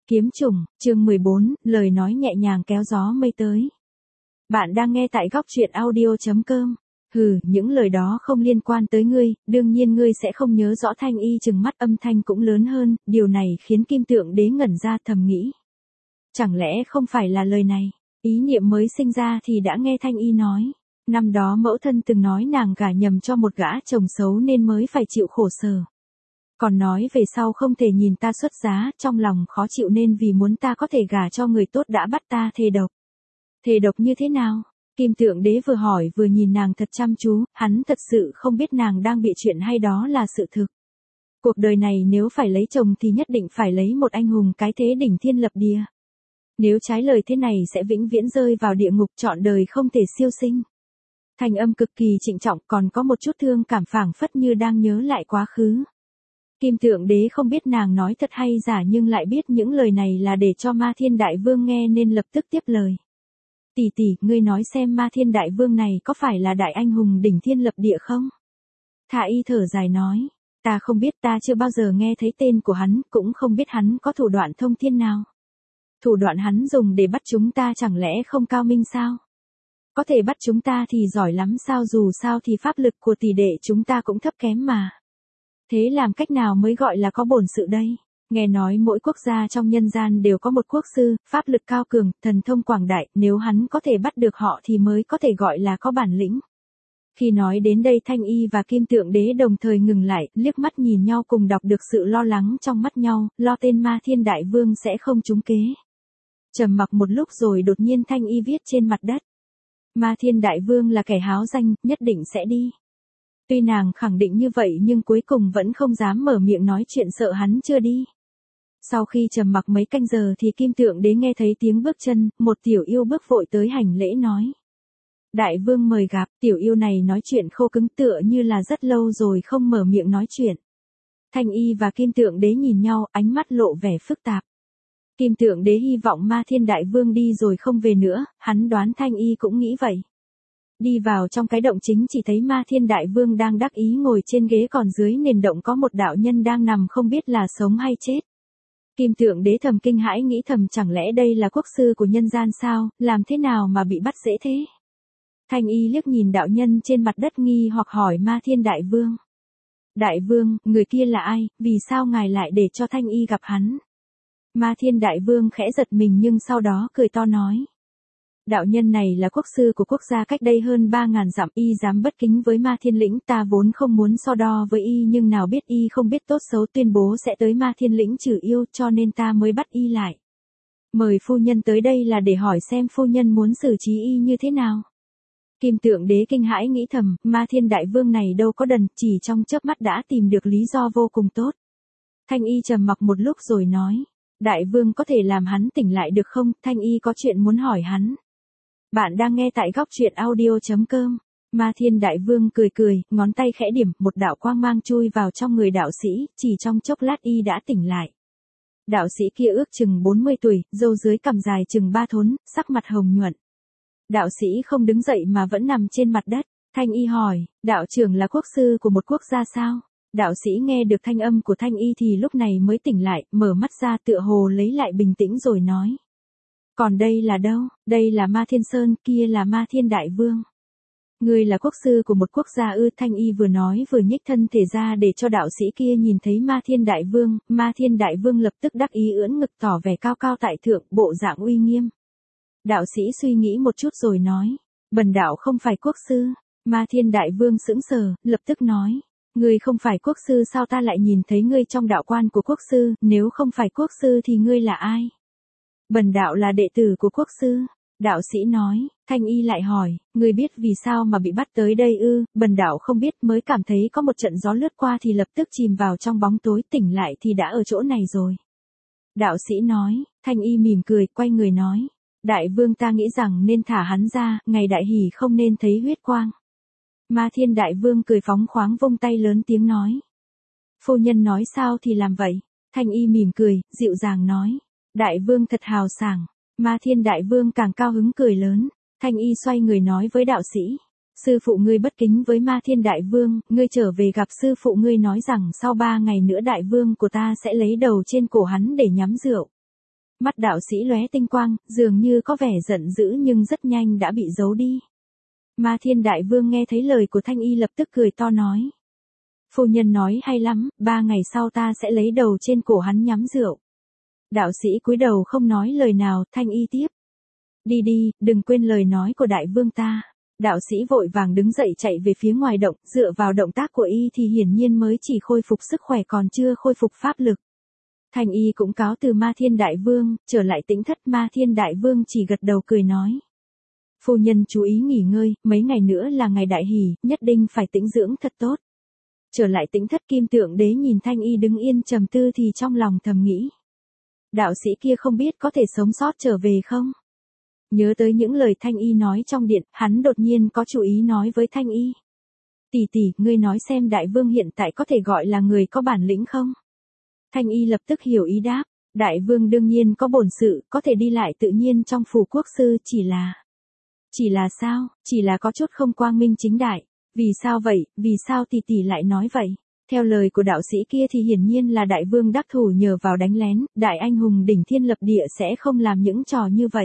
Kiếm chủng, chương 14, lời nói nhẹ nhàng kéo gió mây tới. Bạn đang nghe tại góc truyện audio.com. Hừ, những lời đó không liên quan tới ngươi, đương nhiên ngươi sẽ không nhớ rõ. Thanh Y trừng mắt, âm thanh cũng lớn hơn, điều này khiến Kim Tượng Đế ngẩn ra, thầm nghĩ. Chẳng lẽ không phải là lời này? Ý niệm mới sinh ra thì đã nghe Thanh Y nói. Năm đó mẫu thân từng nói nàng gả nhầm cho một gã chồng xấu nên mới phải chịu khổ sở. Còn nói về sau không thể nhìn ta xuất giá, trong lòng khó chịu nên vì muốn ta có thể gả cho người tốt đã bắt ta thề độc. Thề độc như thế nào? Kim Tượng Đế vừa hỏi vừa nhìn nàng thật chăm chú, hắn thật sự không biết nàng đang bịa chuyện hay đó là sự thực. Cuộc đời này nếu phải lấy chồng thì nhất định phải lấy một anh hùng cái thế đỉnh thiên lập địa. Nếu trái lời thế này sẽ vĩnh viễn rơi vào địa ngục, trọn đời không thể siêu sinh. Thanh âm cực kỳ trịnh trọng, còn có một chút thương cảm, phảng phất như đang nhớ lại quá khứ. Kim Tượng Đế không biết nàng nói thật hay giả nhưng lại biết những lời này là để cho Ma Thiên Đại Vương nghe nên lập tức tiếp lời. Tỷ tỷ, ngươi nói xem Ma Thiên Đại Vương này có phải là đại anh hùng đỉnh thiên lập địa không? Thả Y thở dài nói, ta không biết, ta chưa bao giờ nghe thấy tên của hắn, cũng không biết hắn có thủ đoạn thông thiên nào. Thủ đoạn hắn dùng để bắt chúng ta chẳng lẽ không cao minh sao? Có thể bắt chúng ta thì giỏi lắm sao, dù sao thì pháp lực của tỷ đệ chúng ta cũng thấp kém mà. Thế làm cách nào mới gọi là có bổn sự đây? Nghe nói mỗi quốc gia trong nhân gian đều có một quốc sư, pháp lực cao cường, thần thông quảng đại, nếu hắn có thể bắt được họ thì mới có thể gọi là có bản lĩnh. Khi nói đến đây Thanh Y và Kim Tượng Đế đồng thời ngừng lại, liếc mắt nhìn nhau cùng đọc được sự lo lắng trong mắt nhau, lo tên Ma Thiên Đại Vương sẽ không trúng kế. Trầm mặc một lúc rồi đột nhiên Thanh Y viết trên mặt đất. Ma Thiên Đại Vương là kẻ háo danh, nhất định sẽ đi. Tuy nàng khẳng định như vậy nhưng cuối cùng vẫn không dám mở miệng nói chuyện, sợ hắn chưa đi. Sau khi trầm mặc mấy canh giờ thì Kim Tượng Đế nghe thấy tiếng bước chân, một tiểu yêu bước vội tới hành lễ nói. Đại Vương mời gặp. Tiểu yêu này nói chuyện khô cứng tựa như là rất lâu rồi không mở miệng nói chuyện. Thanh Y và Kim Tượng Đế nhìn nhau, ánh mắt lộ vẻ phức tạp. Kim Tượng Đế hy vọng Ma Thiên Đại Vương đi rồi không về nữa, hắn đoán Thanh Y cũng nghĩ vậy. Đi vào trong cái động chính chỉ thấy Ma Thiên Đại Vương đang đắc ý ngồi trên ghế, còn dưới nền động có một đạo nhân đang nằm không biết là sống hay chết. Kim Tượng Đế thầm kinh hãi, nghĩ thầm chẳng lẽ đây là quốc sư của nhân gian sao, làm thế nào mà bị bắt dễ thế. Thanh Y liếc nhìn đạo nhân trên mặt đất nghi hoặc hỏi Ma Thiên Đại Vương. Đại Vương, người kia là ai, vì sao ngài lại để cho Thanh Y gặp hắn? Ma Thiên Đại Vương khẽ giật mình nhưng sau đó cười to nói. Đạo nhân này là quốc sư của quốc gia cách đây hơn 3.000 dặm, y dám bất kính với Ma Thiên Lĩnh, ta vốn không muốn so đo với y nhưng nào biết y không biết tốt xấu tuyên bố sẽ tới Ma Thiên Lĩnh trừ yêu, cho nên ta mới bắt y lại. Mời phu nhân tới đây là để hỏi xem phu nhân muốn xử trí y như thế nào. Kim Tượng Đế kinh hãi nghĩ thầm, Ma Thiên Đại Vương này đâu có đần, chỉ trong chớp mắt đã tìm được lý do vô cùng tốt. Thanh Y trầm mặc một lúc rồi nói, Đại Vương có thể làm hắn tỉnh lại được không, Thanh Y có chuyện muốn hỏi hắn. Bạn đang nghe tại góc truyện audio.com. Ma Thiên Đại Vương cười cười, ngón tay khẽ điểm, một đạo quang mang chui vào trong người đạo sĩ, chỉ trong chốc lát y đã tỉnh lại. Đạo sĩ kia ước chừng 40 tuổi, râu dưới cằm dài chừng 3 thốn, sắc mặt hồng nhuận. Đạo sĩ không đứng dậy mà vẫn nằm trên mặt đất. Thanh Y hỏi, đạo trưởng là quốc sư của một quốc gia sao? Đạo sĩ nghe được thanh âm của Thanh Y thì lúc này mới tỉnh lại, mở mắt ra tựa hồ lấy lại bình tĩnh rồi nói. Còn đây là đâu? Đây là Ma Thiên Sơn, kia là Ma Thiên Đại Vương. Ngươi là quốc sư của một quốc gia ư? Thanh Y vừa nói vừa nhích thân thể ra để cho đạo sĩ kia nhìn thấy Ma Thiên Đại Vương. Ma Thiên Đại Vương lập tức đắc ý ưỡn ngực tỏ vẻ cao cao tại thượng, bộ dạng uy nghiêm. Đạo sĩ suy nghĩ một chút rồi nói, bần đạo không phải quốc sư. Ma Thiên Đại Vương sững sờ, lập tức nói, ngươi không phải quốc sư sao, ta lại nhìn thấy ngươi trong đạo quan của quốc sư, nếu không phải quốc sư thì ngươi là ai? Bần đạo là đệ tử của quốc sư. Đạo sĩ nói. Thanh Y lại hỏi, ngươi biết vì sao mà bị bắt tới đây ư? Bần đạo không biết, mới cảm thấy có một trận gió lướt qua thì lập tức chìm vào trong bóng tối, tỉnh lại thì đã ở chỗ này rồi. Đạo sĩ nói. Thanh Y mỉm cười, quay người nói, Đại Vương, ta nghĩ rằng nên thả hắn ra, ngày đại hỷ không nên thấy huyết quang. Ma Thiên Đại Vương cười phóng khoáng vung tay lớn tiếng nói. Phu nhân nói sao thì làm vậy. Thanh Y mỉm cười, dịu dàng nói. Đại Vương thật hào sảng. Ma Thiên Đại Vương càng cao hứng cười lớn. Thanh Y xoay người nói với đạo sĩ. Sư phụ ngươi bất kính với Ma Thiên Đại Vương, ngươi trở về gặp sư phụ ngươi nói rằng sau 3 ngày nữa Đại Vương của ta sẽ lấy đầu trên cổ hắn để nhắm rượu. Mắt đạo sĩ lóe tinh quang, dường như có vẻ giận dữ nhưng rất nhanh đã bị giấu đi. Ma Thiên Đại Vương nghe thấy lời của Thanh Y lập tức cười to nói. Phu nhân nói hay lắm, 3 ngày sau ta sẽ lấy đầu trên cổ hắn nhắm rượu. Đạo sĩ cúi đầu không nói lời nào, Thanh Y tiếp. Đi đi, đừng quên lời nói của Đại Vương ta. Đạo sĩ vội vàng đứng dậy chạy về phía ngoài động, dựa vào động tác của y thì hiển nhiên mới chỉ khôi phục sức khỏe còn chưa khôi phục pháp lực. Thanh Y cũng cáo từ Ma Thiên Đại Vương, trở lại tĩnh thất. Ma Thiên Đại Vương chỉ gật đầu cười nói. Phu nhân chú ý nghỉ ngơi, mấy ngày nữa là ngày đại hỷ, nhất định phải tĩnh dưỡng thật tốt. Trở lại tĩnh thất, Kim Tượng Đế nhìn Thanh Y đứng yên trầm tư thì trong lòng thầm nghĩ. Đạo sĩ kia không biết có thể sống sót trở về không? Nhớ tới những lời Thanh Y nói trong điện, hắn đột nhiên có chủ ý nói với Thanh Y. Tỷ tỷ, ngươi nói xem Đại Vương hiện tại có thể gọi là người có bản lĩnh không? Thanh Y lập tức hiểu ý đáp. Đại Vương đương nhiên có bổn sự, có thể đi lại tự nhiên trong phủ quốc sư, Chỉ là sao? Chỉ là có chút không quang minh chính đại. Vì sao vậy? Vì sao tỷ tỷ lại nói vậy? Theo lời của đạo sĩ kia thì hiển nhiên là Đại Vương đắc thủ nhờ vào đánh lén, đại anh hùng đỉnh thiên lập địa sẽ không làm những trò như vậy.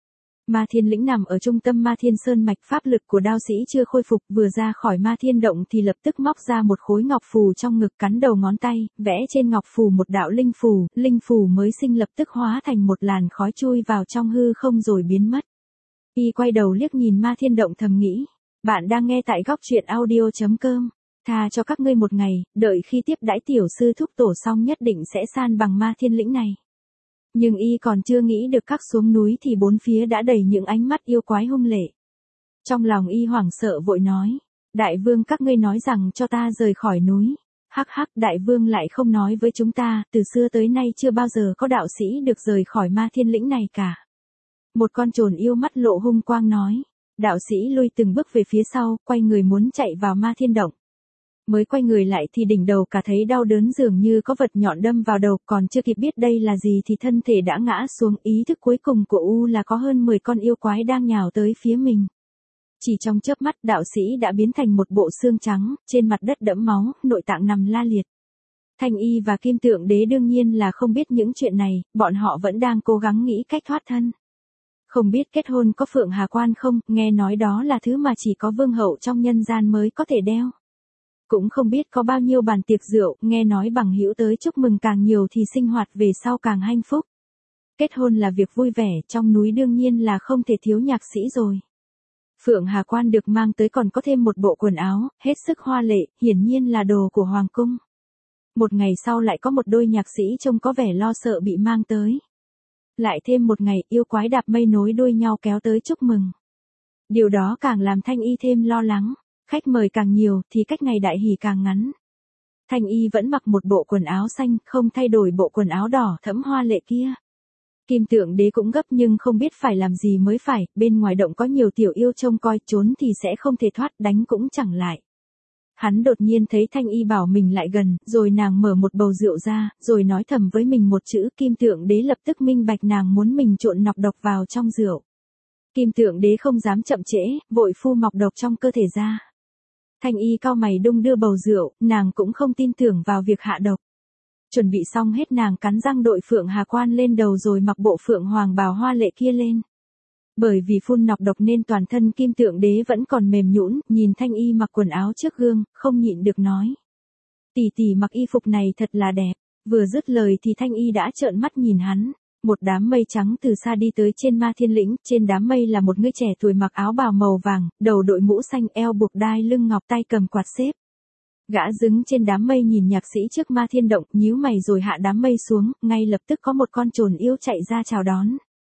Ma Thiên Lĩnh nằm ở trung tâm Ma Thiên Sơn mạch, pháp lực của đạo sĩ chưa khôi phục, vừa ra khỏi Ma Thiên động thì lập tức móc ra một khối ngọc phù trong ngực, cắn đầu ngón tay, vẽ trên ngọc phù một đạo linh phù mới sinh lập tức hóa thành một làn khói chui vào trong hư không rồi biến mất. Y quay đầu liếc nhìn Ma Thiên động thầm nghĩ, bạn đang nghe tại góc truyện audio.com. Tha cho các ngươi một ngày, đợi khi tiếp đãi tiểu sư thúc tổ xong nhất định sẽ san bằng Ma Thiên Lĩnh này. Nhưng y còn chưa nghĩ được các xuống núi thì bốn phía đã đầy những ánh mắt yêu quái hung lệ. Trong lòng y hoảng sợ vội nói, Đại Vương các ngươi nói rằng cho ta rời khỏi núi. Hắc hắc, Đại Vương lại không nói với chúng ta, từ xưa tới nay chưa bao giờ có đạo sĩ được rời khỏi Ma Thiên Lĩnh này cả. Một con trồn yêu mắt lộ hung quang nói, đạo sĩ lui từng bước về phía sau, quay người muốn chạy vào Ma Thiên động. Mới quay người lại thì đỉnh đầu cả thấy đau đớn dường như có vật nhọn đâm vào đầu, còn chưa kịp biết đây là gì thì thân thể đã ngã xuống. Ý thức cuối cùng của U là có hơn 10 con yêu quái đang nhào tới phía mình. Chỉ trong chớp mắt đạo sĩ đã biến thành một bộ xương trắng, trên mặt đất đẫm máu, nội tạng nằm la liệt. Thanh Y và Kim Tượng Đế đương nhiên là không biết những chuyện này, bọn họ vẫn đang cố gắng nghĩ cách thoát thân. Không biết kết hôn có Phượng Hà Quan không, nghe nói đó là thứ mà chỉ có vương hậu trong nhân gian mới có thể đeo. Cũng không biết có bao nhiêu bàn tiệc rượu, nghe nói bằng hữu tới chúc mừng càng nhiều thì sinh hoạt về sau càng hạnh phúc. Kết hôn là việc vui vẻ, trong núi đương nhiên là không thể thiếu nhạc sĩ rồi. Phượng Hà Quan được mang tới còn có thêm một bộ quần áo, hết sức hoa lệ, hiển nhiên là đồ của Hoàng cung. Một ngày sau lại có một đôi nhạc sĩ trông có vẻ lo sợ bị mang tới. Lại thêm một ngày, yêu quái đạp mây nối đuôi nhau kéo tới chúc mừng. Điều đó càng làm Thanh Y thêm lo lắng. Khách mời càng nhiều thì cách ngày đại hỷ càng ngắn. Thanh Y vẫn mặc một bộ quần áo xanh, không thay đổi bộ quần áo đỏ thẫm hoa lệ kia. Kim Tượng Đế cũng gấp nhưng không biết phải làm gì mới phải, bên ngoài động có nhiều tiểu yêu trông coi, trốn thì sẽ không thể thoát, đánh cũng chẳng lại. Hắn đột nhiên thấy Thanh Y bảo mình lại gần, rồi nàng mở một bầu rượu ra, rồi nói thầm với mình một chữ. Kim Tượng Đế lập tức minh bạch nàng muốn mình trộn nọc độc vào trong rượu. Kim Tượng Đế không dám chậm trễ, vội phu mọc độc trong cơ thể ra. Thanh Y cau mày đung đưa bầu rượu, nàng cũng không tin tưởng vào việc hạ độc. Chuẩn bị xong hết nàng cắn răng đội Phượng Hà Quan lên đầu rồi mặc bộ Phượng Hoàng bào hoa lệ kia lên. Bởi vì phun nọc độc nên toàn thân Kim Tượng Đế vẫn còn mềm nhũn, nhìn Thanh Y mặc quần áo trước gương, không nhịn được nói. Tỷ tỷ mặc y phục này thật là đẹp. Vừa dứt lời thì Thanh Y đã trợn mắt nhìn hắn. Một đám mây trắng từ xa đi tới trên Ma Thiên Lĩnh, trên đám mây là một người trẻ tuổi mặc áo bào màu vàng, đầu đội mũ xanh, eo buộc đai lưng ngọc, tay cầm quạt xếp. Gã đứng trên đám mây nhìn nhạc sĩ trước Ma Thiên động, nhíu mày rồi hạ đám mây xuống, ngay lập tức có một con trồn yêu chạy ra chào đón.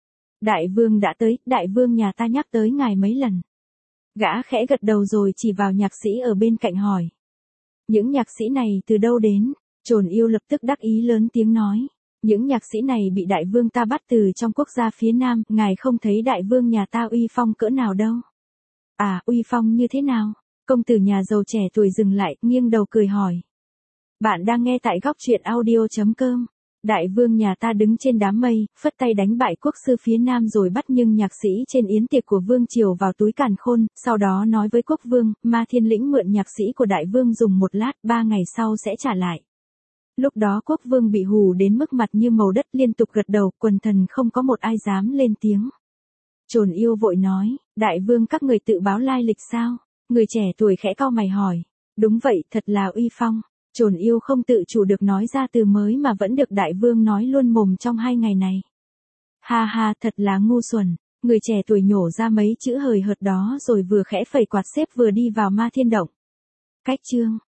Đại Vương đã tới, Đại Vương nhà ta nhắc tới ngài mấy lần. Gã khẽ gật đầu rồi chỉ vào nhạc sĩ ở bên cạnh hỏi. Những nhạc sĩ này từ đâu đến? Trồn yêu lập tức đắc ý lớn tiếng nói. Những nhạc sĩ này bị Đại Vương ta bắt từ trong quốc gia phía Nam, ngài không thấy Đại Vương nhà ta uy phong cỡ nào đâu. À, uy phong như thế nào? Công tử nhà giàu trẻ tuổi dừng lại, nghiêng đầu cười hỏi. Bạn đang nghe tại góc truyện audio.com. Đại Vương nhà ta đứng trên đám mây, phất tay đánh bại quốc sư phía Nam rồi bắt nhưng nhạc sĩ trên yến tiệc của Vương Triều vào túi càn khôn, sau đó nói với quốc vương, Ma Thiên Lĩnh mượn nhạc sĩ của Đại Vương dùng một lát, 3 ngày sau sẽ trả lại. Lúc đó quốc vương bị hù đến mức mặt như màu đất liên tục gật đầu, quần thần không có một ai dám lên tiếng. Trồn yêu vội nói, đại vương các người tự báo lai lịch sao? Người trẻ tuổi khẽ cau mày hỏi. Đúng vậy, thật là uy phong. Trồn yêu không tự chủ được nói ra từ mới mà vẫn được đại vương nói luôn mồm trong 2 ngày này. Ha ha, thật là ngu xuẩn. Người trẻ tuổi nhổ ra mấy chữ hời hợt đó rồi vừa khẽ phẩy quạt xếp vừa đi vào Ma Thiên Động. Cách chương